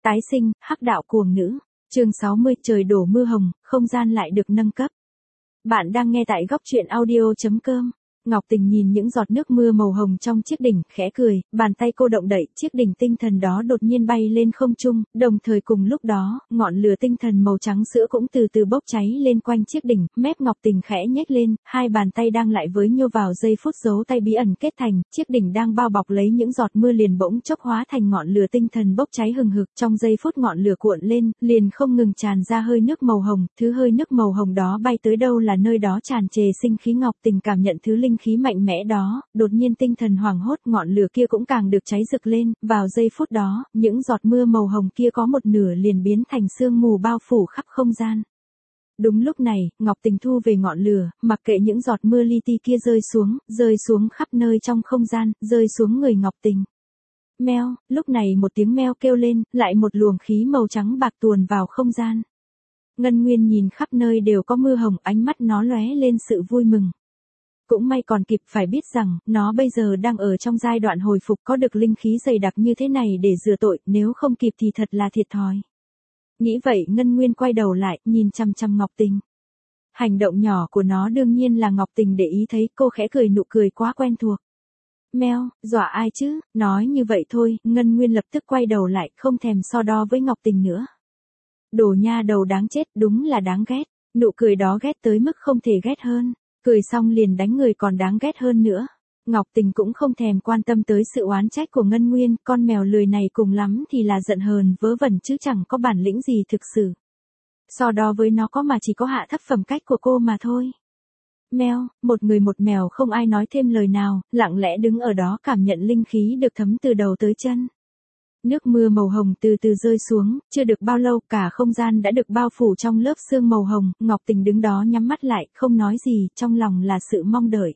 Tái sinh, hắc đạo cuồng nữ. Chương 60, trời đổ mưa hồng, không gian lại được nâng cấp. Bạn đang nghe tại góc truyện audio.com. Ngọc Tình nhìn những giọt nước mưa màu hồng trong chiếc đỉnh, khẽ cười, bàn tay cô động đậy, chiếc đỉnh tinh thần đó đột nhiên bay lên không trung, đồng thời cùng lúc đó, ngọn lửa tinh thần màu trắng sữa cũng từ từ bốc cháy lên quanh chiếc đỉnh, mép Ngọc Tình khẽ nhếch lên, hai bàn tay đang lại với nhô vào giây phút dấu tay bí ẩn kết thành, chiếc đỉnh đang bao bọc lấy những giọt mưa liền bỗng chốc hóa thành ngọn lửa tinh thần bốc cháy hừng hực, trong giây phút ngọn lửa cuộn lên, liền không ngừng tràn ra hơi nước màu hồng, thứ hơi nước màu hồng đó bay tới đâu là nơi đó tràn trề sinh khí. Ngọc Tình cảm nhận thứ linh khí mạnh mẽ đó, đột nhiên tinh thần hoảng hốt, ngọn lửa kia cũng càng được cháy rực lên, vào giây phút đó, những giọt mưa màu hồng kia có một nửa liền biến thành sương mù bao phủ khắp không gian. Đúng lúc này, Ngọc Tình thu về ngọn lửa, mặc kệ những giọt mưa li ti kia rơi xuống khắp nơi trong không gian, rơi xuống người Ngọc Tình. Meo, lúc này một tiếng meo kêu lên, lại một luồng khí màu trắng bạc tuồn vào không gian. Ngân Nguyên nhìn khắp nơi đều có mưa hồng, ánh mắt nó lóe lên sự vui mừng. Cũng may còn kịp, phải biết rằng, nó bây giờ đang ở trong giai đoạn hồi phục, có được linh khí dày đặc như thế này để rửa tội, nếu không kịp thì thật là thiệt thòi. Nghĩ vậy Ngân Nguyên quay đầu lại, nhìn chằm chằm Ngọc Tình. Hành động nhỏ của nó đương nhiên là Ngọc Tình để ý thấy, cô khẽ cười, nụ cười quá quen thuộc. Meo, dọa ai chứ, nói như vậy thôi, Ngân Nguyên lập tức quay đầu lại, không thèm so đo với Ngọc Tình nữa. Đồ nha đầu đáng chết, đúng là đáng ghét, nụ cười đó ghét tới mức không thể ghét hơn. Cười xong liền đánh người còn đáng ghét hơn nữa. Ngọc Tình cũng không thèm quan tâm tới sự oán trách của Ngân Nguyên, con mèo lười này cùng lắm thì là giận hờn vớ vẩn chứ chẳng có bản lĩnh gì thực sự. So đo với nó có mà chỉ có hạ thấp phẩm cách của cô mà thôi. Meo, một người một mèo không ai nói thêm lời nào, lặng lẽ đứng ở đó cảm nhận linh khí được thấm từ đầu tới chân. Nước mưa màu hồng từ từ rơi xuống, chưa được bao lâu cả không gian đã được bao phủ trong lớp sương màu hồng, Ngọc Tình đứng đó nhắm mắt lại, không nói gì, trong lòng là sự mong đợi.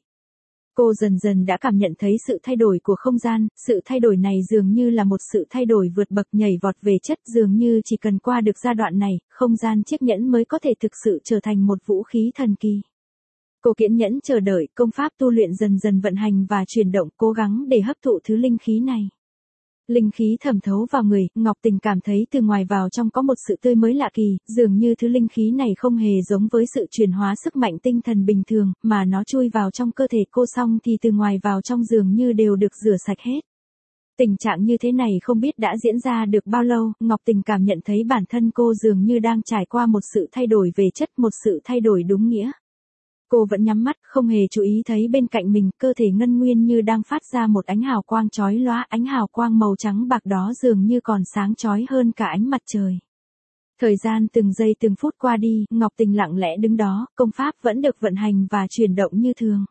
Cô dần dần đã cảm nhận thấy sự thay đổi của không gian, sự thay đổi này dường như là một sự thay đổi vượt bậc nhảy vọt về chất, dường như chỉ cần qua được giai đoạn này, không gian chiếc nhẫn mới có thể thực sự trở thành một vũ khí thần kỳ. Cô kiên nhẫn chờ đợi, công pháp tu luyện dần dần vận hành và chuyển động, cố gắng để hấp thụ thứ linh khí này. Linh khí thẩm thấu vào người, Ngọc Tình cảm thấy từ ngoài vào trong có một sự tươi mới lạ kỳ, dường như thứ linh khí này không hề giống với sự chuyển hóa sức mạnh tinh thần bình thường, mà nó chui vào trong cơ thể cô xong thì từ ngoài vào trong dường như đều được rửa sạch hết. Tình trạng như thế này không biết đã diễn ra được bao lâu, Ngọc Tình cảm nhận thấy bản thân cô dường như đang trải qua một sự thay đổi về chất, một sự thay đổi đúng nghĩa. Cô vẫn nhắm mắt, không hề chú ý thấy bên cạnh mình, cơ thể Ngân Nguyên như đang phát ra một ánh hào quang chói lóa, ánh hào quang màu trắng bạc đó dường như còn sáng chói hơn cả ánh mặt trời. Thời gian từng giây từng phút qua đi, Ngọc Tình lặng lẽ đứng đó, công pháp vẫn được vận hành và chuyển động như thường.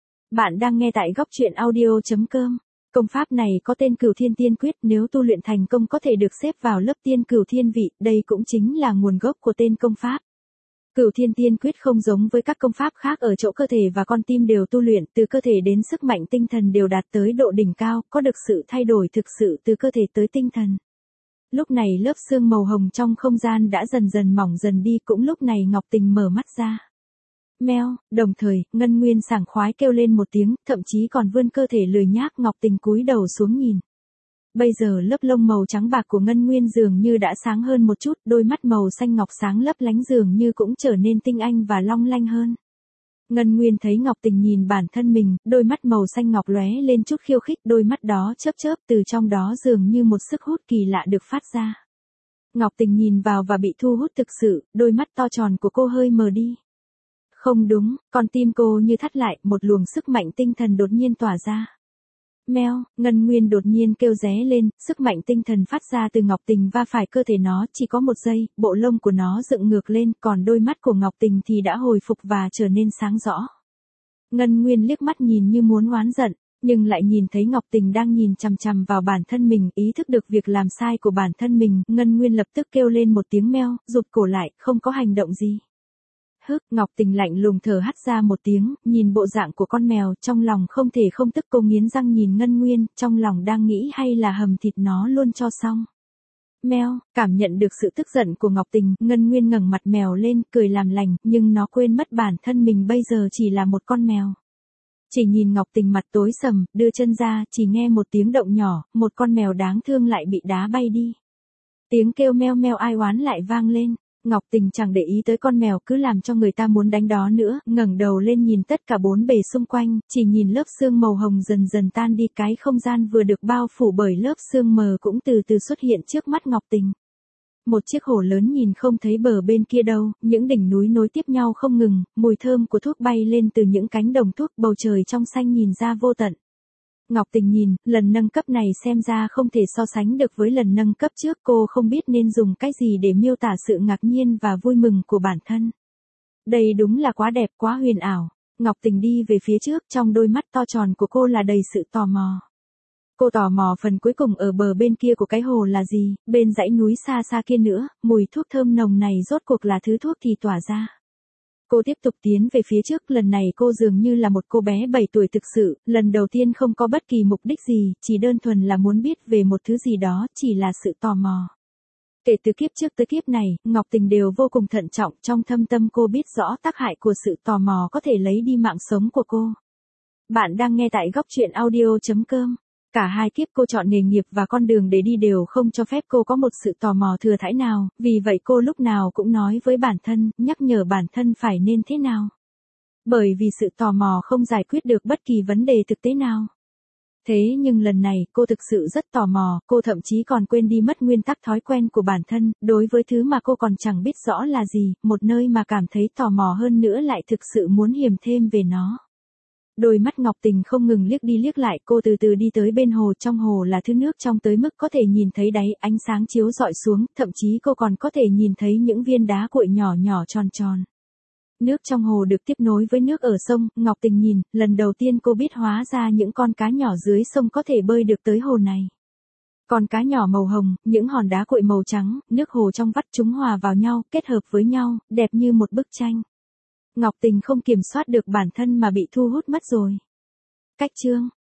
Bạn đang nghe tại góc truyện audio.com. Công pháp này có tên Cửu Thiên Tiên Quyết, nếu tu luyện thành công có thể được xếp vào lớp tiên cửu thiên vị, đây cũng chính là nguồn gốc của tên công pháp. Cửu Thiên Tiên Quyết không giống với các công pháp khác ở chỗ cơ thể và con tim đều tu luyện, từ cơ thể đến sức mạnh tinh thần đều đạt tới độ đỉnh cao, có được sự thay đổi thực sự từ cơ thể tới tinh thần. Lúc này lớp sương màu hồng trong không gian đã dần dần mỏng dần đi, cũng lúc này Ngọc Tình mở mắt ra. Meo, đồng thời, Ngân Nguyên sảng khoái kêu lên một tiếng, thậm chí còn vươn cơ thể lười nhác. Ngọc Tình cúi đầu xuống nhìn. Bây giờ lớp lông màu trắng bạc của Ngân Nguyên dường như đã sáng hơn một chút, đôi mắt màu xanh ngọc sáng lấp lánh dường như cũng trở nên tinh anh và long lanh hơn. Ngân Nguyên thấy Ngọc Tình nhìn bản thân mình, đôi mắt màu xanh ngọc lóe lên chút khiêu khích, đôi mắt đó chớp chớp, từ trong đó dường như một sức hút kỳ lạ được phát ra. Ngọc Tình nhìn vào và bị thu hút thực sự, đôi mắt to tròn của cô hơi mờ đi. Không đúng, con tim cô như thắt lại, một luồng sức mạnh tinh thần đột nhiên tỏa ra. Meo, Ngân Nguyên đột nhiên kêu ré lên, sức mạnh tinh thần phát ra từ Ngọc Tình va phải cơ thể nó, chỉ có một giây, bộ lông của nó dựng ngược lên, còn đôi mắt của Ngọc Tình thì đã hồi phục và trở nên sáng rõ. Ngân Nguyên liếc mắt nhìn như muốn oán giận, nhưng lại nhìn thấy Ngọc Tình đang nhìn chằm chằm vào bản thân mình, ý thức được việc làm sai của bản thân mình, Ngân Nguyên lập tức kêu lên một tiếng meo, rụt cổ lại, không có hành động gì. Ngọc Tình lạnh lùng thở hắt ra một tiếng, nhìn bộ dạng của con mèo, trong lòng không thể không tức, cô nghiến răng nhìn Ngân Nguyên, trong lòng đang nghĩ hay là hầm thịt nó luôn cho xong. Meo, cảm nhận được sự tức giận của Ngọc Tình, Ngân Nguyên ngẩng mặt mèo lên, cười làm lành, nhưng nó quên mất bản thân mình bây giờ chỉ là một con mèo. Chỉ nhìn Ngọc Tình mặt tối sầm, đưa chân ra, chỉ nghe một tiếng động nhỏ, một con mèo đáng thương lại bị đá bay đi. Tiếng kêu meo meo ai oán lại vang lên. Ngọc Tình chẳng để ý tới con mèo cứ làm cho người ta muốn đánh đó nữa, ngẩng đầu lên nhìn tất cả bốn bề xung quanh, chỉ nhìn lớp sương màu hồng dần dần tan đi, cái không gian vừa được bao phủ bởi lớp sương mờ cũng từ từ xuất hiện trước mắt Ngọc Tình. Một chiếc hồ lớn nhìn không thấy bờ bên kia đâu, những đỉnh núi nối tiếp nhau không ngừng, mùi thơm của thuốc bay lên từ những cánh đồng thuốc, bầu trời trong xanh nhìn ra vô tận. Ngọc Tình nhìn, lần nâng cấp này xem ra không thể so sánh được với lần nâng cấp trước, cô không biết nên dùng cái gì để miêu tả sự ngạc nhiên và vui mừng của bản thân. Đây đúng là quá đẹp, quá huyền ảo. Ngọc Tình đi về phía trước, trong đôi mắt to tròn của cô là đầy sự tò mò. Cô tò mò phần cuối cùng ở bờ bên kia của cái hồ là gì, bên dãy núi xa xa kia nữa, mùi thuốc thơm nồng này rốt cuộc là thứ thuốc thì tỏa ra. Cô tiếp tục tiến về phía trước, lần này cô dường như là một cô bé 7 tuổi thực sự, lần đầu tiên không có bất kỳ mục đích gì, chỉ đơn thuần là muốn biết về một thứ gì đó, chỉ là sự tò mò. Kể từ kiếp trước tới kiếp này, Ngọc Tình đều vô cùng thận trọng, trong thâm tâm cô biết rõ tác hại của sự tò mò có thể lấy đi mạng sống của cô. Bạn đang nghe tại góc truyện audio.com. Cả hai kiếp cô chọn nghề nghiệp và con đường để đi đều không cho phép cô có một sự tò mò thừa thãi nào, vì vậy cô lúc nào cũng nói với bản thân, nhắc nhở bản thân phải nên thế nào. Bởi vì sự tò mò không giải quyết được bất kỳ vấn đề thực tế nào. Thế nhưng lần này, cô thực sự rất tò mò, cô thậm chí còn quên đi mất nguyên tắc thói quen của bản thân, đối với thứ mà cô còn chẳng biết rõ là gì, một nơi mà cảm thấy tò mò hơn nữa lại thực sự muốn hiểu thêm về nó. Đôi mắt Ngọc Tình không ngừng liếc đi liếc lại, cô từ từ đi tới bên hồ, trong hồ là thứ nước trong tới mức có thể nhìn thấy đáy, ánh sáng chiếu rọi xuống, thậm chí cô còn có thể nhìn thấy những viên đá cuội nhỏ nhỏ tròn tròn. Nước trong hồ được tiếp nối với nước ở sông, Ngọc Tình nhìn, lần đầu tiên cô biết hóa ra những con cá nhỏ dưới sông có thể bơi được tới hồ này. Con cá nhỏ màu hồng, những hòn đá cuội màu trắng, nước hồ trong vắt chúng hòa vào nhau, kết hợp với nhau, đẹp như một bức tranh. Ngọc Tình không kiểm soát được bản thân mà bị thu hút mất rồi. Cách chương